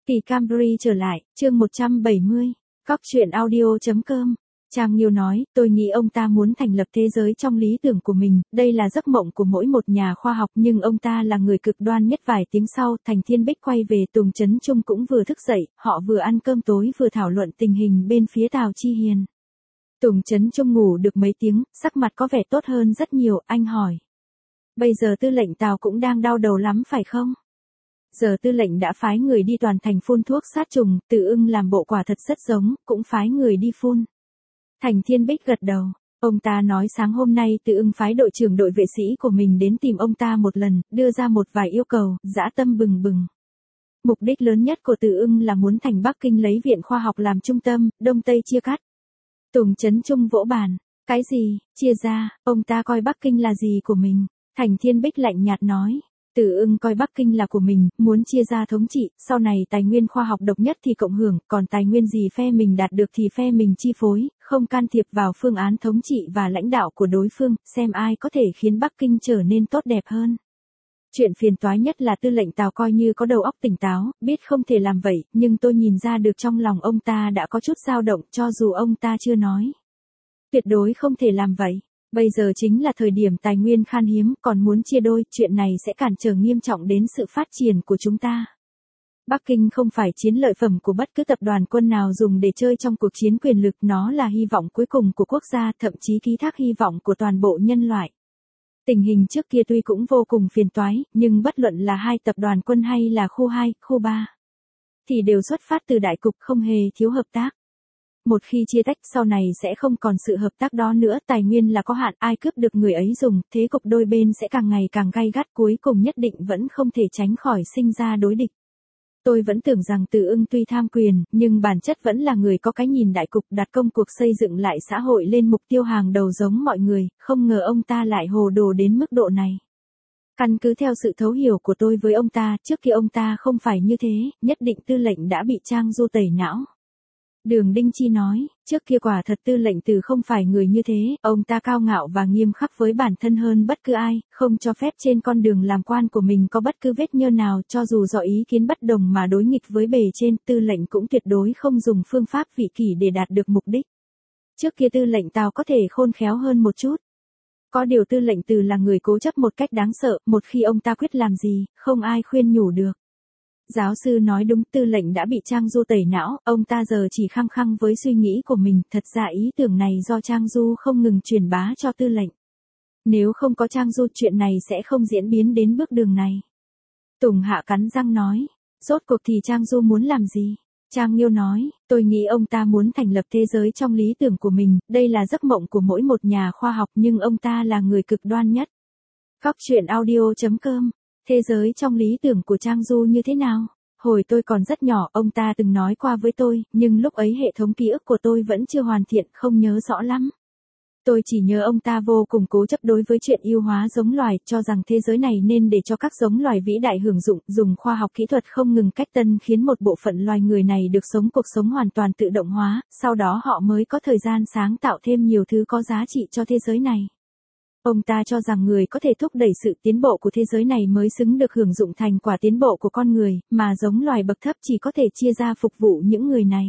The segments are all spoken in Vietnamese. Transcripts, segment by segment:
Kỳ Camry trở lại, chương 170, Cóc truyện audio.com. Trang Nghiêu nói, tôi nghĩ ông ta muốn thành lập thế giới trong lý tưởng của mình, đây là giấc mộng của mỗi một nhà khoa học, nhưng ông ta là người cực đoan nhất. Vài tiếng sau, Thành Thiên Bích quay về, Tùng Chấn Trung cũng vừa thức dậy, họ vừa ăn cơm tối vừa thảo luận tình hình bên phía Tào Chi Hiền. Tùng Chấn Trung ngủ được mấy tiếng, sắc mặt có vẻ tốt hơn rất nhiều, anh hỏi. Bây giờ tư lệnh Tào cũng đang đau đầu lắm phải không? Giờ tư lệnh đã phái người đi toàn thành phun thuốc sát trùng, Từ Ưng làm bộ quả thật rất giống, cũng phái người đi phun. Thành Thiên Bích gật đầu, ông ta nói sáng hôm nay Từ Ưng phái đội trưởng đội vệ sĩ của mình đến tìm ông ta một lần, đưa ra một vài yêu cầu, dã tâm bừng bừng. Mục đích lớn nhất của Từ Ưng là muốn thành Bắc Kinh lấy viện khoa học làm trung tâm, Đông Tây chia cắt. Tùng Chấn Trung vỗ bàn, cái gì, chia ra, ông ta coi Bắc Kinh là gì của mình? Thành Thiên Bích lạnh nhạt nói. Từ Ưng coi Bắc Kinh là của mình, muốn chia ra thống trị, sau này tài nguyên khoa học độc nhất thì cộng hưởng, còn tài nguyên gì phe mình đạt được thì phe mình chi phối, không can thiệp vào phương án thống trị và lãnh đạo của đối phương, xem ai có thể khiến Bắc Kinh trở nên tốt đẹp hơn. Chuyện phiền toái nhất là tư lệnh Tào coi như có đầu óc tỉnh táo, biết không thể làm vậy, nhưng tôi nhìn ra được trong lòng ông ta đã có chút dao động cho dù ông ta chưa nói. Tuyệt đối không thể làm vậy. Bây giờ chính là thời điểm tài nguyên khan hiếm, còn muốn chia đôi, chuyện này sẽ cản trở nghiêm trọng đến sự phát triển của chúng ta. Bắc Kinh không phải chiến lợi phẩm của bất cứ tập đoàn quân nào dùng để chơi trong cuộc chiến quyền lực, nó là hy vọng cuối cùng của quốc gia, thậm chí ký thác hy vọng của toàn bộ nhân loại. Tình hình trước kia tuy cũng vô cùng phiền toái, nhưng bất luận là hai tập đoàn quân hay là khu 2, khu 3, thì đều xuất phát từ đại cục, không hề thiếu hợp tác. Một khi chia tách sau này sẽ không còn sự hợp tác đó nữa, tài nguyên là có hạn, ai cướp được người ấy dùng, thế cục đôi bên sẽ càng ngày càng gay gắt, cuối cùng nhất định vẫn không thể tránh khỏi sinh ra đối địch. Tôi vẫn tưởng rằng Từ Ưng tuy tham quyền, nhưng bản chất vẫn là người có cái nhìn đại cục, đặt công cuộc xây dựng lại xã hội lên mục tiêu hàng đầu giống mọi người, không ngờ ông ta lại hồ đồ đến mức độ này. Căn cứ theo sự thấu hiểu của tôi với ông ta, trước kia ông ta không phải như thế, nhất định tư lệnh đã bị Trang Du tẩy não. Đường Đinh Chi nói, trước kia quả thật tư lệnh Từ không phải người như thế, ông ta cao ngạo và nghiêm khắc với bản thân hơn bất cứ ai, không cho phép trên con đường làm quan của mình có bất cứ vết nhơ nào, cho dù do ý kiến bất đồng mà đối nghịch với bề trên, tư lệnh cũng tuyệt đối không dùng phương pháp vị kỷ để đạt được mục đích. Trước kia tư lệnh Tào có thể khôn khéo hơn một chút. Có điều tư lệnh Từ là người cố chấp một cách đáng sợ, một khi ông ta quyết làm gì, không ai khuyên nhủ được. Giáo sư nói đúng, tư lệnh đã bị Trang Du tẩy não, ông ta giờ chỉ khăng khăng với suy nghĩ của mình, thật ra ý tưởng này do Trang Du không ngừng truyền bá cho tư lệnh. Nếu không có Trang Du chuyện này sẽ không diễn biến đến bước đường này. Tùng Hạ cắn răng nói, rốt cuộc thì Trang Du muốn làm gì? Trang Nghiêu nói, tôi nghĩ ông ta muốn thành lập thế giới trong lý tưởng của mình, đây là giấc mộng của mỗi một nhà khoa học, nhưng ông ta là người cực đoan nhất. Cóc truyện audio.com. Thế giới trong lý tưởng của Trang Du như thế nào? Hồi tôi còn rất nhỏ, ông ta từng nói qua với tôi, nhưng lúc ấy hệ thống ký ức của tôi vẫn chưa hoàn thiện, không nhớ rõ lắm. Tôi chỉ nhớ ông ta vô cùng cố chấp đối với chuyện yêu hóa giống loài, cho rằng thế giới này nên để cho các giống loài vĩ đại hưởng dụng, dùng khoa học kỹ thuật không ngừng cách tân khiến một bộ phận loài người này được sống cuộc sống hoàn toàn tự động hóa, sau đó họ mới có thời gian sáng tạo thêm nhiều thứ có giá trị cho thế giới này. Ông ta cho rằng người có thể thúc đẩy sự tiến bộ của thế giới này mới xứng được hưởng dụng thành quả tiến bộ của con người, mà giống loài bậc thấp chỉ có thể chia ra phục vụ những người này.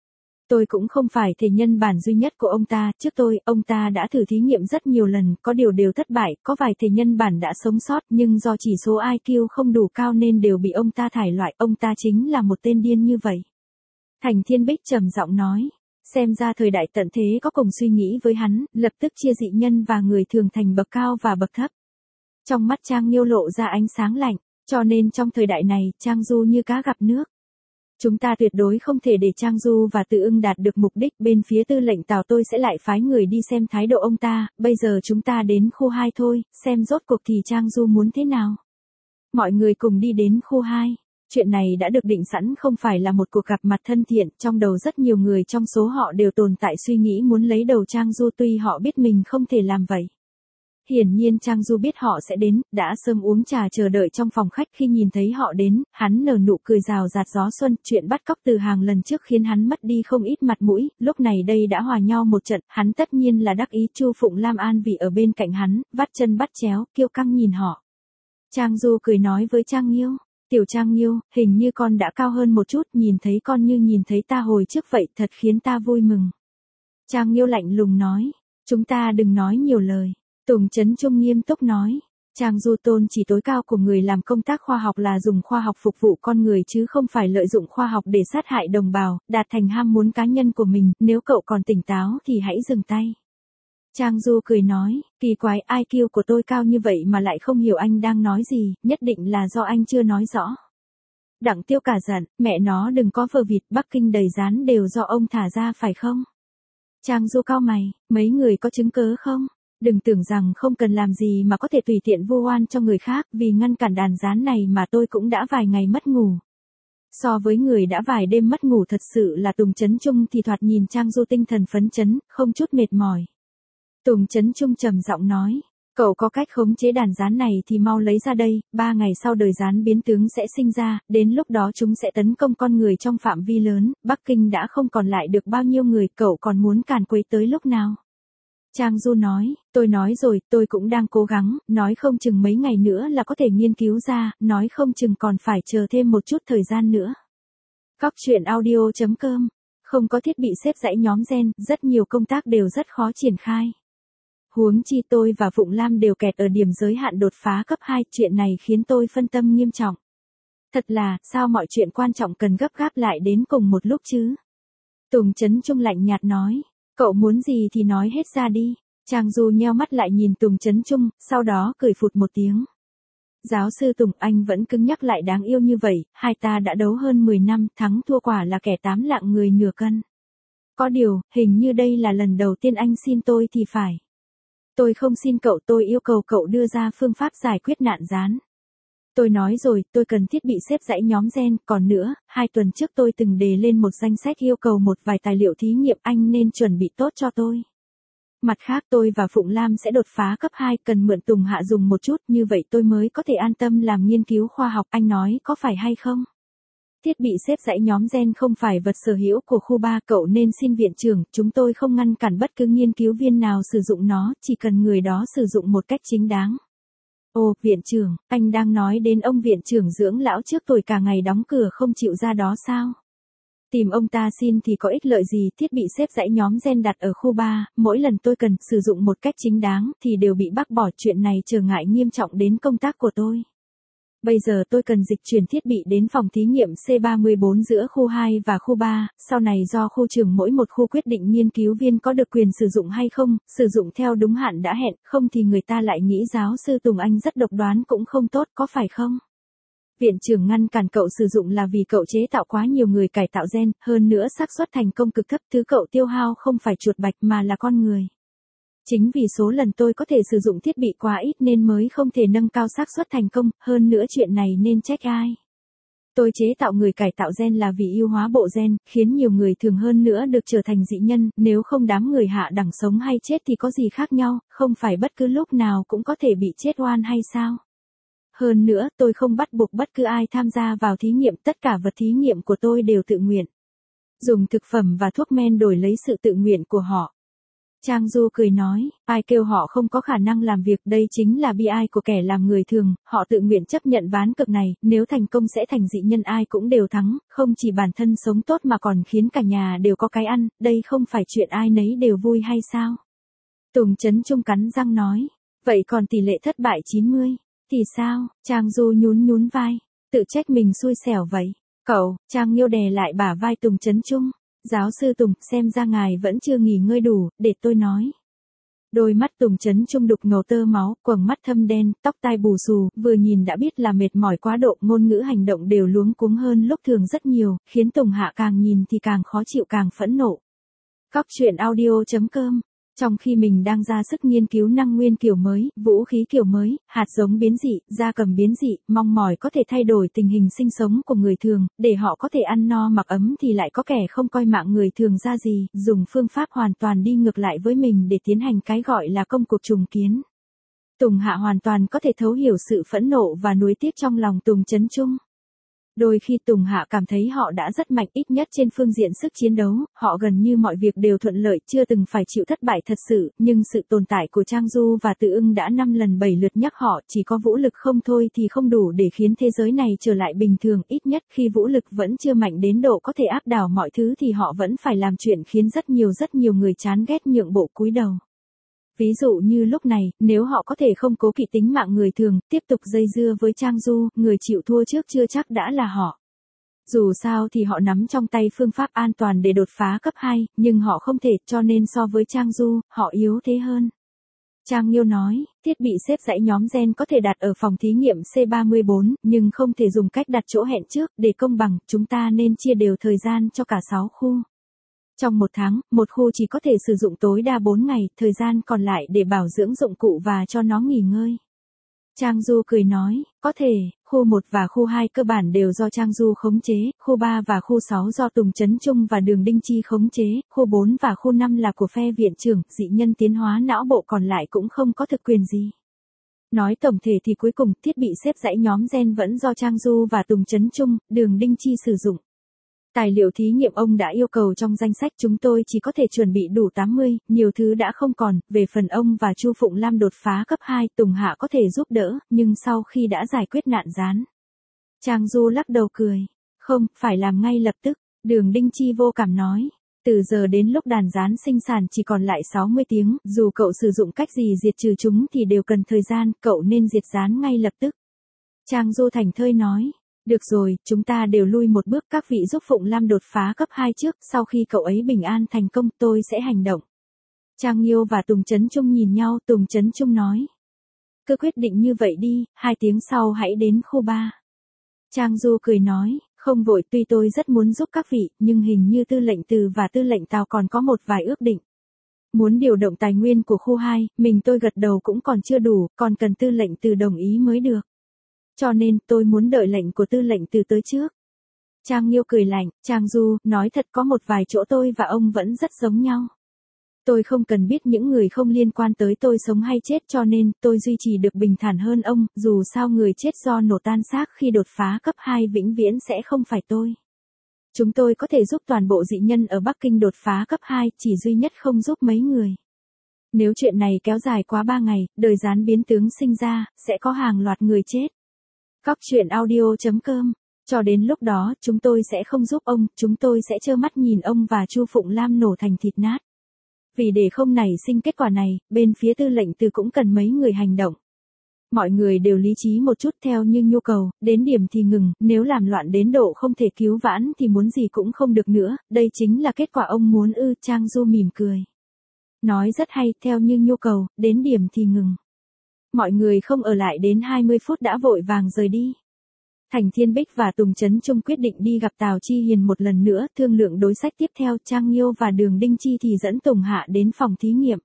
Tôi cũng không phải thể nhân bản duy nhất của ông ta, trước tôi, ông ta đã thử thí nghiệm rất nhiều lần, có điều đều thất bại, có vài thể nhân bản đã sống sót, nhưng do chỉ số IQ không đủ cao nên đều bị ông ta thải loại, ông ta chính là một tên điên như vậy. Thành Thiên Bích trầm giọng nói. Xem ra thời đại tận thế có cùng suy nghĩ với hắn, lập tức chia dị nhân và người thường thành bậc cao và bậc thấp. Trong mắt Trang Nghiêu lộ ra ánh sáng lạnh, cho nên trong thời đại này, Trang Du như cá gặp nước. Chúng ta tuyệt đối không thể để Trang Du và Từ Ưng đạt được mục đích, bên phía tư lệnh Tào tôi sẽ lại phái người đi xem thái độ ông ta, bây giờ chúng ta đến khu 2 thôi, xem rốt cuộc thì Trang Du muốn thế nào. Mọi người cùng đi đến khu 2. Chuyện này đã được định sẵn, không phải là một cuộc gặp mặt thân thiện, trong đầu rất nhiều người trong số họ đều tồn tại suy nghĩ muốn lấy đầu Trang Du, tuy họ biết mình không thể làm vậy. Hiển nhiên Trang Du biết họ sẽ đến, đã sớm uống trà chờ đợi trong phòng khách, khi nhìn thấy họ đến, hắn nở nụ cười rào rạt gió xuân, chuyện bắt cóc Từ Hàng lần trước khiến hắn mất đi không ít mặt mũi, lúc này đây đã hòa nhau một trận, hắn tất nhiên là đắc ý. Chu Phụng Lam An vì ở bên cạnh hắn, vắt chân bắt chéo, kiêu căng nhìn họ. Trang Du cười nói với Trang Nghiêu. Tiểu Trang Nghiêu, hình như con đã cao hơn một chút, nhìn thấy con như nhìn thấy ta hồi trước vậy, thật khiến ta vui mừng. Trang Nghiêu lạnh lùng nói, chúng ta đừng nói nhiều lời. Tùng Chấn Trung nghiêm túc nói, Trang Du tôn chỉ tối cao của người làm công tác khoa học là dùng khoa học phục vụ con người chứ không phải lợi dụng khoa học để sát hại đồng bào, đạt thành ham muốn cá nhân của mình, nếu cậu còn tỉnh táo thì hãy dừng tay. Trang Du cười nói, kỳ quái, IQ của tôi cao như vậy mà lại không hiểu anh đang nói gì, nhất định là do anh chưa nói rõ. Đặng Tiêu cả giận, mẹ nó đừng có vờ vịt, Bắc Kinh đầy rán đều do ông thả ra phải không? Trang Du cau mày, mấy người có chứng cớ không? Đừng tưởng rằng không cần làm gì mà có thể tùy tiện vu oan cho người khác, vì ngăn cản đàn rán này mà tôi cũng đã vài ngày mất ngủ. So với người đã vài đêm mất ngủ thật sự là Tùng Chấn Trung thì thoạt nhìn Trang Du tinh thần phấn chấn, không chút mệt mỏi. Tùng Chấn Trung trầm giọng nói, cậu có cách khống chế đàn rán này thì mau lấy ra đây, 3 ngày sau đời rán biến tướng sẽ sinh ra, đến lúc đó chúng sẽ tấn công con người trong phạm vi lớn, Bắc Kinh đã không còn lại được bao nhiêu người, cậu còn muốn càn quấy tới lúc nào? Trang Du nói, tôi nói rồi, tôi cũng đang cố gắng, nói không chừng mấy ngày nữa là có thể nghiên cứu ra, nói không chừng còn phải chờ thêm một chút thời gian nữa. Cóc truyện audio.com, không có thiết bị xếp dãy nhóm gen, rất nhiều công tác đều rất khó triển khai. Huống chi tôi và Phụng Lam đều kẹt ở điểm giới hạn đột phá cấp 2, chuyện này khiến tôi phân tâm nghiêm trọng. Thật là, sao mọi chuyện quan trọng cần gấp gáp lại đến cùng một lúc chứ? Tùng Chấn Trung lạnh nhạt nói, cậu muốn gì thì nói hết ra đi. Trang Du nheo mắt lại nhìn Tùng Chấn Trung, sau đó cười phụt một tiếng. Giáo sư Tùng, anh vẫn cứng nhắc lại đáng yêu như vậy, hai ta đã đấu hơn 10 năm, thắng thua quả là kẻ 8 lạng người nửa cân. Có điều, hình như đây là lần đầu tiên anh xin tôi thì phải. Tôi không xin cậu, tôi yêu cầu cậu đưa ra phương pháp giải quyết nạn rán. Tôi nói rồi, tôi cần thiết bị xếp dãy nhóm gen, còn nữa, 2 tuần trước tôi từng đề lên một danh sách yêu cầu một vài tài liệu thí nghiệm, anh nên chuẩn bị tốt cho tôi. Mặt khác tôi và Phụng Lam sẽ đột phá cấp 2, cần mượn Tùng Hạ dùng một chút, như vậy tôi mới có thể an tâm làm nghiên cứu khoa học, anh nói có phải hay không? Thiết bị xếp dãy nhóm gen không phải vật sở hữu của khu 3, cậu nên xin viện trưởng, chúng tôi không ngăn cản bất cứ nghiên cứu viên nào sử dụng nó, chỉ cần người đó sử dụng một cách chính đáng. Ồ, viện trưởng, anh đang nói đến ông viện trưởng dưỡng lão trước tuổi cả ngày đóng cửa không chịu ra đó sao? Tìm ông ta xin thì có ích lợi gì, thiết bị xếp dãy nhóm gen đặt ở khu 3, mỗi lần tôi cần sử dụng một cách chính đáng thì đều bị bác bỏ, chuyện này trở ngại nghiêm trọng đến công tác của tôi. Bây giờ tôi cần dịch chuyển thiết bị đến phòng thí nghiệm C34 giữa khu 2 và khu 3, sau này do khu trưởng mỗi một khu quyết định nghiên cứu viên có được quyền sử dụng hay không, sử dụng theo đúng hạn đã hẹn, không thì người ta lại nghĩ giáo sư Tùng Anh rất độc đoán cũng không tốt, có phải không? Viện trưởng ngăn cản cậu sử dụng là vì cậu chế tạo quá nhiều người cải tạo gen, hơn nữa xác suất thành công cực thấp, thứ cậu tiêu hao không phải chuột bạch mà là con người. Chính vì số lần tôi có thể sử dụng thiết bị quá ít nên mới không thể nâng cao xác suất thành công, hơn nữa chuyện này nên trách ai? Tôi chế tạo người cải tạo gen là vì ưu hóa bộ gen, khiến nhiều người thường hơn nữa được trở thành dị nhân, nếu không đám người hạ đẳng sống hay chết thì có gì khác nhau, không phải bất cứ lúc nào cũng có thể bị chết oan hay sao? Hơn nữa, tôi không bắt buộc bất cứ ai tham gia vào thí nghiệm, tất cả vật thí nghiệm của tôi đều tự nguyện. Dùng thực phẩm và thuốc men đổi lấy sự tự nguyện của họ. Trang Du cười nói, ai kêu họ không có khả năng làm việc, đây chính là bi ai của kẻ làm người thường, họ tự nguyện chấp nhận ván cược này, nếu thành công sẽ thành dị nhân, ai cũng đều thắng, không chỉ bản thân sống tốt mà còn khiến cả nhà đều có cái ăn, đây không phải chuyện ai nấy đều vui hay sao? Tùng Chấn Trung cắn răng nói, vậy còn tỷ lệ thất bại 90, thì sao? Trang Du nhún vai, tự trách mình xui xẻo vậy. Cậu, Trang Nghiêu đè lại bả vai Tùng Chấn Trung. Giáo sư Tùng, xem ra ngài vẫn chưa nghỉ ngơi đủ, để tôi nói. Đôi mắt Tùng Chấn Trung đục ngầu tơ máu, quầng mắt thâm đen, tóc tai bù xù, vừa nhìn đã biết là mệt mỏi quá độ, ngôn ngữ hành động đều luống cuống hơn lúc thường rất nhiều, khiến Tùng Hạ càng nhìn thì càng khó chịu càng phẫn nộ. Cóc truyện audio.com. Trong khi mình đang ra sức nghiên cứu năng nguyên kiểu mới, vũ khí kiểu mới, hạt giống biến dị, gia cầm biến dị, mong mỏi có thể thay đổi tình hình sinh sống của người thường, để họ có thể ăn no mặc ấm, thì lại có kẻ không coi mạng người thường ra gì, dùng phương pháp hoàn toàn đi ngược lại với mình để tiến hành cái gọi là công cuộc trùng kiến. Tùng Hạ hoàn toàn có thể thấu hiểu sự phẫn nộ và nuối tiếc trong lòng Tùng Chấn Trung. Đôi khi Tùng Hạ cảm thấy họ đã rất mạnh, ít nhất trên phương diện sức chiến đấu, họ gần như mọi việc đều thuận lợi, chưa từng phải chịu thất bại thật sự, nhưng sự tồn tại của Trang Du và Từ Ưng đã 5 lần 7 lượt nhắc họ, chỉ có vũ lực không thôi thì không đủ để khiến thế giới này trở lại bình thường, ít nhất khi vũ lực vẫn chưa mạnh đến độ có thể áp đảo mọi thứ thì họ vẫn phải làm chuyện khiến rất nhiều người chán ghét nhượng bộ cúi đầu. Ví dụ như lúc này, nếu họ có thể không cố kỵ tính mạng người thường, tiếp tục dây dưa với Trang Du, người chịu thua trước chưa chắc đã là họ. Dù sao thì họ nắm trong tay phương pháp an toàn để đột phá cấp 2, nhưng họ không thể, cho nên so với Trang Du, họ yếu thế hơn. Trang Nghiêu nói, thiết bị xếp dãy nhóm gen có thể đặt ở phòng thí nghiệm C34, nhưng không thể dùng cách đặt chỗ hẹn trước, để công bằng, chúng ta nên chia đều thời gian cho cả 6 khu. Trong một tháng, một khu chỉ có thể sử dụng tối đa 4 ngày, thời gian còn lại để bảo dưỡng dụng cụ và cho nó nghỉ ngơi. Trang Du cười nói, có thể, khu 1 và khu 2 cơ bản đều do Trang Du khống chế, khu 3 và khu 6 do Tùng Chấn Trung và Đường Đinh Chi khống chế, khu 4 và khu 5 là của phe viện trưởng, dị nhân tiến hóa não bộ còn lại cũng không có thực quyền gì. Nói tổng thể thì cuối cùng, thiết bị xếp dãy nhóm gen vẫn do Trang Du và Tùng Chấn Trung, Đường Đinh Chi sử dụng. Tài liệu thí nghiệm ông đã yêu cầu trong danh sách chúng tôi chỉ có thể chuẩn bị đủ 80, nhiều thứ đã không còn, về phần ông và Chu Phụng Lam đột phá cấp 2, Tùng Hạ có thể giúp đỡ, nhưng sau khi đã giải quyết nạn gián. Trang Du lắc đầu cười, không, phải làm ngay lập tức, Đường Đinh Chi vô cảm nói. Từ giờ đến lúc đàn gián sinh sản chỉ còn lại 60 tiếng, dù cậu sử dụng cách gì diệt trừ chúng thì đều cần thời gian, cậu nên diệt gián ngay lập tức. Trang Du thành thơi nói. Được rồi, chúng ta đều lui một bước, các vị giúp Phụng Lam đột phá cấp 2 trước, sau khi cậu ấy bình an thành công, tôi sẽ hành động. Trang Nghiêu và Tùng Chấn Trung nhìn nhau, Tùng Chấn Trung nói. Cứ quyết định như vậy đi, 2 tiếng sau hãy đến khu 3. Trang Du cười nói, không vội, tuy tôi rất muốn giúp các vị, nhưng hình như tư lệnh Từ và tư lệnh Tào còn có một vài ước định. Muốn điều động tài nguyên của khu 2, mình tôi gật đầu cũng còn chưa đủ, còn cần tư lệnh Từ đồng ý mới được. Cho nên, tôi muốn đợi lệnh của tư lệnh Từ tới trước. Trang Nghiêu cười lạnh, Trang Du, nói thật có một vài chỗ tôi và ông vẫn rất giống nhau. Tôi không cần biết những người không liên quan tới tôi sống hay chết cho nên tôi duy trì được bình thản hơn ông, dù sao người chết do nổ tan xác khi đột phá cấp 2 vĩnh viễn sẽ không phải tôi. Chúng tôi có thể giúp toàn bộ dị nhân ở Bắc Kinh đột phá cấp 2, chỉ duy nhất không giúp mấy người. Nếu chuyện này kéo dài quá 3 ngày, đời gián biến tướng sinh ra, sẽ có hàng loạt người chết. Cóc truyện audio.com. Cho đến lúc đó, chúng tôi sẽ không giúp ông, chúng tôi sẽ trơ mắt nhìn ông và Chu Phụng Lam nổ thành thịt nát. Vì để không nảy sinh kết quả này, bên phía tư lệnh Từ cũng cần mấy người hành động. Mọi người đều lý trí một chút theo như nhu cầu, đến điểm thì ngừng, nếu làm loạn đến độ không thể cứu vãn thì muốn gì cũng không được nữa, đây chính là kết quả ông muốn ư, Trang Du mỉm cười. Nói rất hay, theo như nhu cầu, đến điểm thì ngừng. Mọi người không ở lại đến 20 phút đã vội vàng rời đi. Thành Thiên Bích và Tùng Chấn Trung quyết định đi gặp Tào Chi Hiền một lần nữa, thương lượng đối sách tiếp theo, Trang Nghiêu và Đường Đinh Chi thì dẫn Tùng Hạ đến phòng thí nghiệm.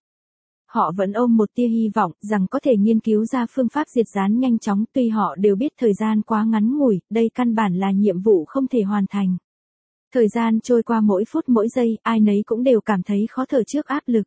Họ vẫn ôm một tia hy vọng rằng có thể nghiên cứu ra phương pháp diệt gián nhanh chóng, tuy họ đều biết thời gian quá ngắn ngủi, đây căn bản là nhiệm vụ không thể hoàn thành. Thời gian trôi qua mỗi phút mỗi giây, ai nấy cũng đều cảm thấy khó thở trước áp lực.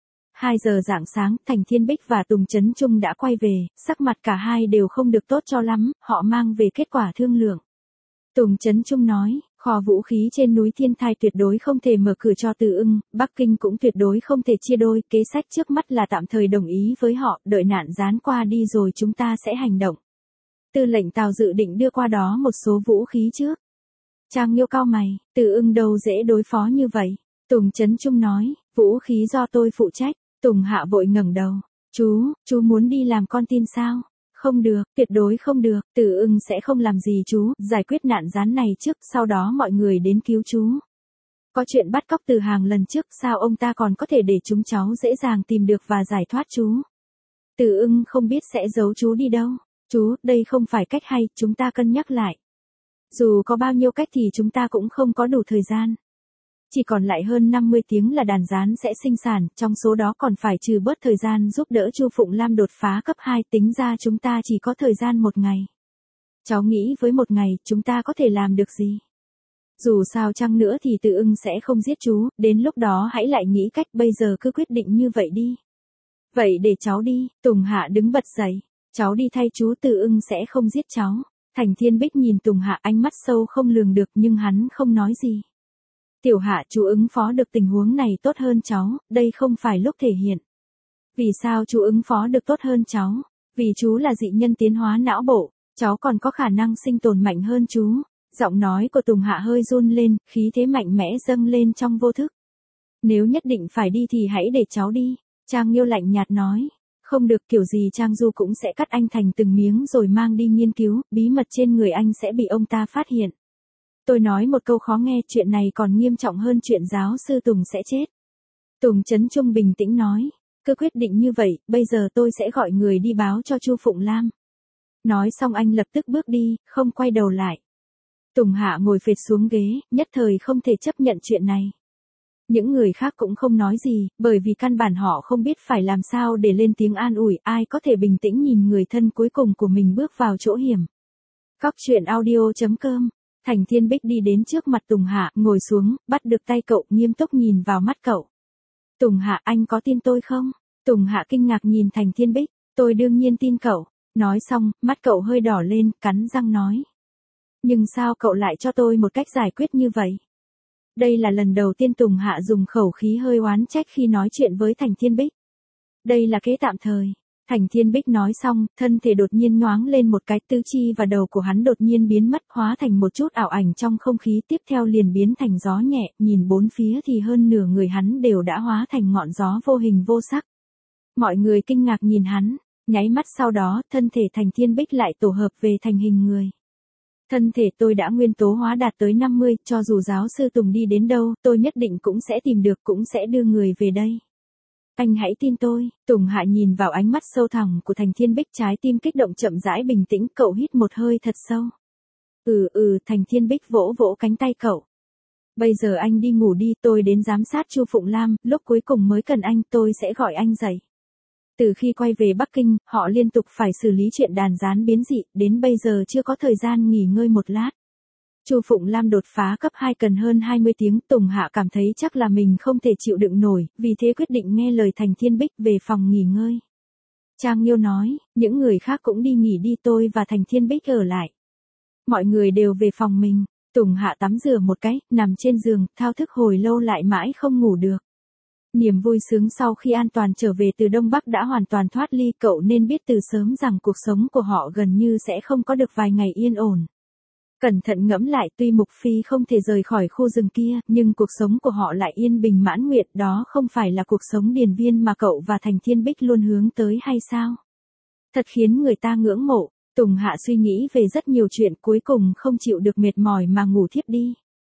2 giờ rạng sáng, Thành Thiên Bích và Tùng Chấn Trung đã quay về, sắc mặt cả hai đều không được tốt cho lắm, họ mang về kết quả thương lượng. Tùng Chấn Trung nói, kho vũ khí trên núi Thiên Thai tuyệt đối không thể mở cửa cho Từ Ưng, Bắc Kinh cũng tuyệt đối không thể chia đôi, kế sách trước mắt là tạm thời đồng ý với họ, đợi nạn gián qua đi rồi chúng ta sẽ hành động. Tư lệnh Tào dự định đưa qua đó một số vũ khí trước. Trang Nghiêu cau mày, Từ Ưng đâu dễ đối phó như vậy. Tùng Chấn Trung nói, vũ khí do tôi phụ trách. Tùng Hạ vội ngẩng đầu. Chú muốn đi làm con tin sao? Không được, tuyệt đối không được, Từ Ưng sẽ không làm gì chú, giải quyết nạn gián này trước, sau đó mọi người đến cứu chú. Có chuyện bắt cóc Từ Hàng lần trước, sao ông ta còn có thể để chúng cháu dễ dàng tìm được và giải thoát chú? Từ Ưng không biết sẽ giấu chú đi đâu. Chú, đây không phải cách hay, chúng ta cân nhắc lại. Dù có bao nhiêu cách thì chúng ta cũng không có đủ thời gian. Chỉ còn lại hơn 50 tiếng là đàn gián sẽ sinh sản, trong số đó còn phải trừ bớt thời gian giúp đỡ Chu Phụng Lam đột phá cấp 2, tính ra chúng ta chỉ có thời gian 1 ngày. Cháu nghĩ với 1 ngày, chúng ta có thể làm được gì? Dù sao chăng nữa thì Từ Ưng sẽ không giết chú, đến lúc đó hãy lại nghĩ cách, bây giờ cứ quyết định như vậy đi. Vậy để cháu đi, Tùng Hạ đứng bật dậy, cháu đi thay chú, Từ Ưng sẽ không giết cháu. Thành Thiên Bích nhìn Tùng Hạ ánh mắt sâu không lường được nhưng hắn không nói gì. Tiểu Hạ, chú ứng phó được tình huống này tốt hơn cháu, đây không phải lúc thể hiện. Vì sao chú ứng phó được tốt hơn cháu? Vì chú là dị nhân tiến hóa não bộ, cháu còn có khả năng sinh tồn mạnh hơn chú. Giọng nói của Tùng Hạ hơi run lên, khí thế mạnh mẽ dâng lên trong vô thức. Nếu nhất định phải đi thì hãy để cháu đi. Trang Nghiêu lạnh nhạt nói. Không được, kiểu gì Trang Du cũng sẽ cắt anh thành từng miếng rồi mang đi nghiên cứu, bí mật trên người anh sẽ bị ông ta phát hiện. Tôi nói một câu khó nghe, chuyện này còn nghiêm trọng hơn chuyện giáo sư Tùng sẽ chết. Tùng Chấn Trung bình tĩnh nói. Cứ quyết định như vậy, bây giờ tôi sẽ gọi người đi báo cho Chu Phụng Lam. Nói xong anh lập tức bước đi, không quay đầu lại. Tùng Hạ ngồi phệt xuống ghế, nhất thời không thể chấp nhận chuyện này. Những người khác cũng không nói gì, bởi vì căn bản họ không biết phải làm sao để lên tiếng an ủi, ai có thể bình tĩnh nhìn người thân cuối cùng của mình bước vào chỗ hiểm. Cóc truyện audio.com. Thành Thiên Bích đi đến trước mặt Tùng Hạ, ngồi xuống, bắt được tay cậu, nghiêm túc nhìn vào mắt cậu. Tùng Hạ, anh có tin tôi không? Tùng Hạ kinh ngạc nhìn Thành Thiên Bích, tôi đương nhiên tin cậu. Nói xong, mắt cậu hơi đỏ lên, cắn răng nói. Nhưng sao cậu lại cho tôi một cách giải quyết như vậy? Đây là lần đầu tiên Tùng Hạ dùng khẩu khí hơi oán trách khi nói chuyện với Thành Thiên Bích. Đây là kế tạm thời. Thành Thiên Bích nói xong, thân thể đột nhiên nhoáng lên một cái, tứ chi và đầu của hắn đột nhiên biến mất, hóa thành một chút ảo ảnh trong không khí, tiếp theo liền biến thành gió nhẹ, nhìn bốn phía thì hơn nửa người hắn đều đã hóa thành ngọn gió vô hình vô sắc. Mọi người kinh ngạc nhìn hắn, nháy mắt sau đó, thân thể Thành Thiên Bích lại tổ hợp về thành hình người. Thân thể tôi đã nguyên tố hóa đạt tới 50, cho dù giáo sư Tùng đi đến đâu, tôi nhất định cũng sẽ tìm được, cũng sẽ đưa người về đây. Anh hãy tin tôi. Tùng Hạ nhìn vào ánh mắt sâu thẳm của Thành Thiên Bích, trái tim kích động chậm rãi bình tĩnh, cậu hít một hơi thật sâu. Thành Thiên Bích vỗ vỗ cánh tay cậu. Bây giờ anh đi ngủ đi, tôi đến giám sát Chu Phụng Lam, lúc cuối cùng mới cần anh, tôi sẽ gọi anh dậy. Từ khi quay về Bắc Kinh, họ liên tục phải xử lý chuyện đàn gián biến dị, đến bây giờ chưa có thời gian nghỉ ngơi một lát. Chu Phụng Lam đột phá cấp 2 cần hơn 20 tiếng, Tùng Hạ cảm thấy chắc là mình không thể chịu đựng nổi, vì thế quyết định nghe lời Thành Thiên Bích về phòng nghỉ ngơi. Trang Nghiêu nói, những người khác cũng đi nghỉ đi, tôi và Thành Thiên Bích ở lại. Mọi người đều về phòng mình, Tùng Hạ tắm rửa một cái, nằm trên giường, thao thức hồi lâu lại mãi không ngủ được. Niềm vui sướng sau khi an toàn trở về từ Đông Bắc đã hoàn toàn thoát ly, cậu nên biết từ sớm rằng cuộc sống của họ gần như sẽ không có được vài ngày yên ổn. Cẩn thận ngẫm lại, tuy Mục Phi không thể rời khỏi khu rừng kia, nhưng cuộc sống của họ lại yên bình mãn nguyện, đó không phải là cuộc sống điền viên mà cậu và Thành Thiên Bích luôn hướng tới hay sao? Thật khiến người ta ngưỡng mộ. Tùng Hạ suy nghĩ về rất nhiều chuyện, cuối cùng không chịu được mệt mỏi mà ngủ thiếp đi.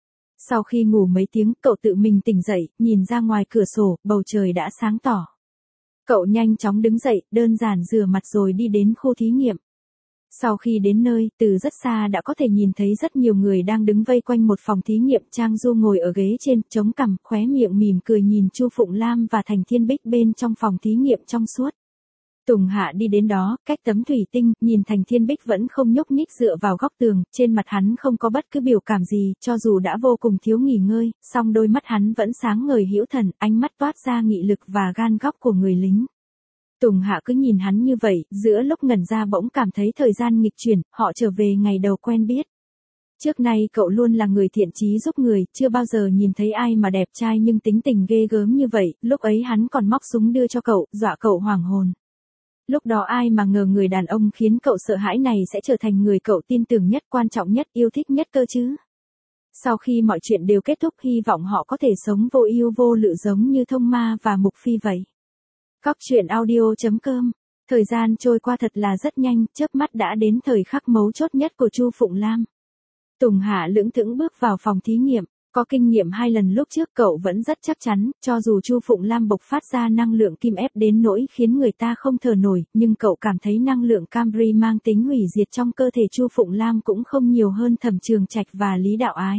Sau khi ngủ mấy tiếng, cậu tự mình tỉnh dậy, nhìn ra ngoài cửa sổ, bầu trời đã sáng tỏ. Cậu nhanh chóng đứng dậy, đơn giản rửa mặt rồi đi đến khu thí nghiệm. Sau khi đến nơi, từ rất xa đã có thể nhìn thấy rất nhiều người đang đứng vây quanh một phòng thí nghiệm. Trang Du ngồi ở ghế trên, chống cằm, khóe miệng mỉm cười nhìn Chu Phụng Lam và Thành Thiên Bích bên trong phòng thí nghiệm trong suốt. Tùng Hạ đi đến đó, cách tấm thủy tinh, nhìn Thành Thiên Bích vẫn không nhúc nhích dựa vào góc tường, trên mặt hắn không có bất cứ biểu cảm gì, cho dù đã vô cùng thiếu nghỉ ngơi, song đôi mắt hắn vẫn sáng ngời hữu thần, ánh mắt toát ra nghị lực và gan góc của người lính. Tùng Hạ cứ nhìn hắn như vậy, giữa lúc ngẩn ra bỗng cảm thấy thời gian nghịch chuyển, họ trở về ngày đầu quen biết. Trước nay cậu luôn là người thiện chí giúp người, chưa bao giờ nhìn thấy ai mà đẹp trai nhưng tính tình ghê gớm như vậy, lúc ấy hắn còn móc súng đưa cho cậu, dọa cậu hoảng hồn. Lúc đó ai mà ngờ người đàn ông khiến cậu sợ hãi này sẽ trở thành người cậu tin tưởng nhất, quan trọng nhất, yêu thích nhất cơ chứ. Sau khi mọi chuyện đều kết thúc, hy vọng họ có thể sống vô ưu vô lự giống như Thông Ma và Mục Phi vậy. Cóc truyện audio.com. Thời gian trôi qua thật là rất nhanh, chớp mắt đã đến thời khắc mấu chốt nhất của Chu Phụng Lam. Tùng Hạ lững thững bước vào phòng thí nghiệm. Có kinh nghiệm 2 lần lúc trước, cậu vẫn rất chắc chắn, cho dù Chu Phụng Lam bộc phát ra năng lượng kim ép đến nỗi khiến người ta không thở nổi, nhưng cậu cảm thấy năng lượng Cambri mang tính hủy diệt trong cơ thể Chu Phụng Lam cũng không nhiều hơn Thẩm Trường Trạch và Lý Đạo Ái.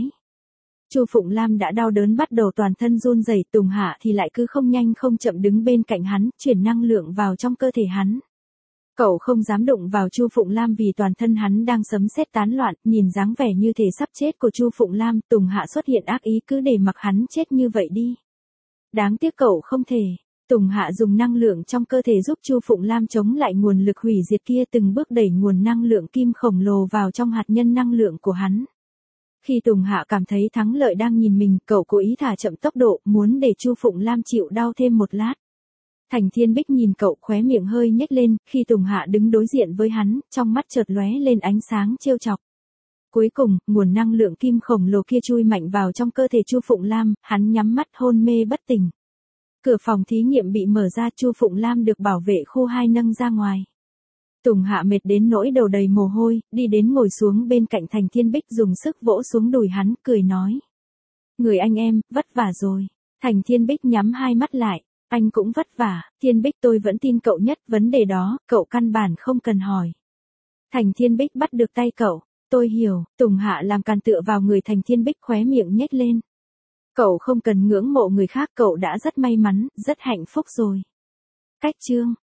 Chu Phụng Lam đã đau đớn bắt đầu toàn thân run rẩy, Tùng Hạ thì lại cứ không nhanh không chậm đứng bên cạnh hắn, chuyển năng lượng vào trong cơ thể hắn. Cậu không dám đụng vào Chu Phụng Lam vì toàn thân hắn đang sấm sét tán loạn, nhìn dáng vẻ như thể sắp chết của Chu Phụng Lam, Tùng Hạ xuất hiện ác ý, cứ để mặc hắn chết như vậy đi. Đáng tiếc cậu không thể. Tùng Hạ dùng năng lượng trong cơ thể giúp Chu Phụng Lam chống lại nguồn lực hủy diệt kia, từng bước đẩy nguồn năng lượng kim khổng lồ vào trong hạt nhân năng lượng của hắn. Khi Tùng Hạ cảm thấy thắng lợi đang nhìn mình, cậu cố ý thả chậm tốc độ, muốn để Chu Phụng Lam chịu đau thêm một lát. Thành Thiên Bích nhìn cậu, khóe miệng hơi nhếch lên, khi Tùng Hạ đứng đối diện với hắn, trong mắt chợt lóe lên ánh sáng trêu chọc. Cuối cùng, nguồn năng lượng kim khổng lồ kia chui mạnh vào trong cơ thể Chu Phụng Lam, hắn nhắm mắt hôn mê bất tỉnh. Cửa phòng thí nghiệm bị mở ra, Chu Phụng Lam được bảo vệ khu 2 nâng ra ngoài. Tùng Hạ mệt đến nỗi đầu đầy mồ hôi, đi đến ngồi xuống bên cạnh Thành Thiên Bích, dùng sức vỗ xuống đùi hắn, cười nói. Người anh em, vất vả rồi. Thành Thiên Bích nhắm hai mắt lại. Anh cũng vất vả, Thiên Bích, tôi vẫn tin cậu nhất, vấn đề đó, cậu căn bản không cần hỏi. Thành Thiên Bích bắt được tay cậu. Tôi hiểu. Tùng Hạ làm càn tựa vào người Thành Thiên Bích, khóe miệng nhếch lên. Cậu không cần ngưỡng mộ người khác, cậu đã rất may mắn, rất hạnh phúc rồi. Cách chương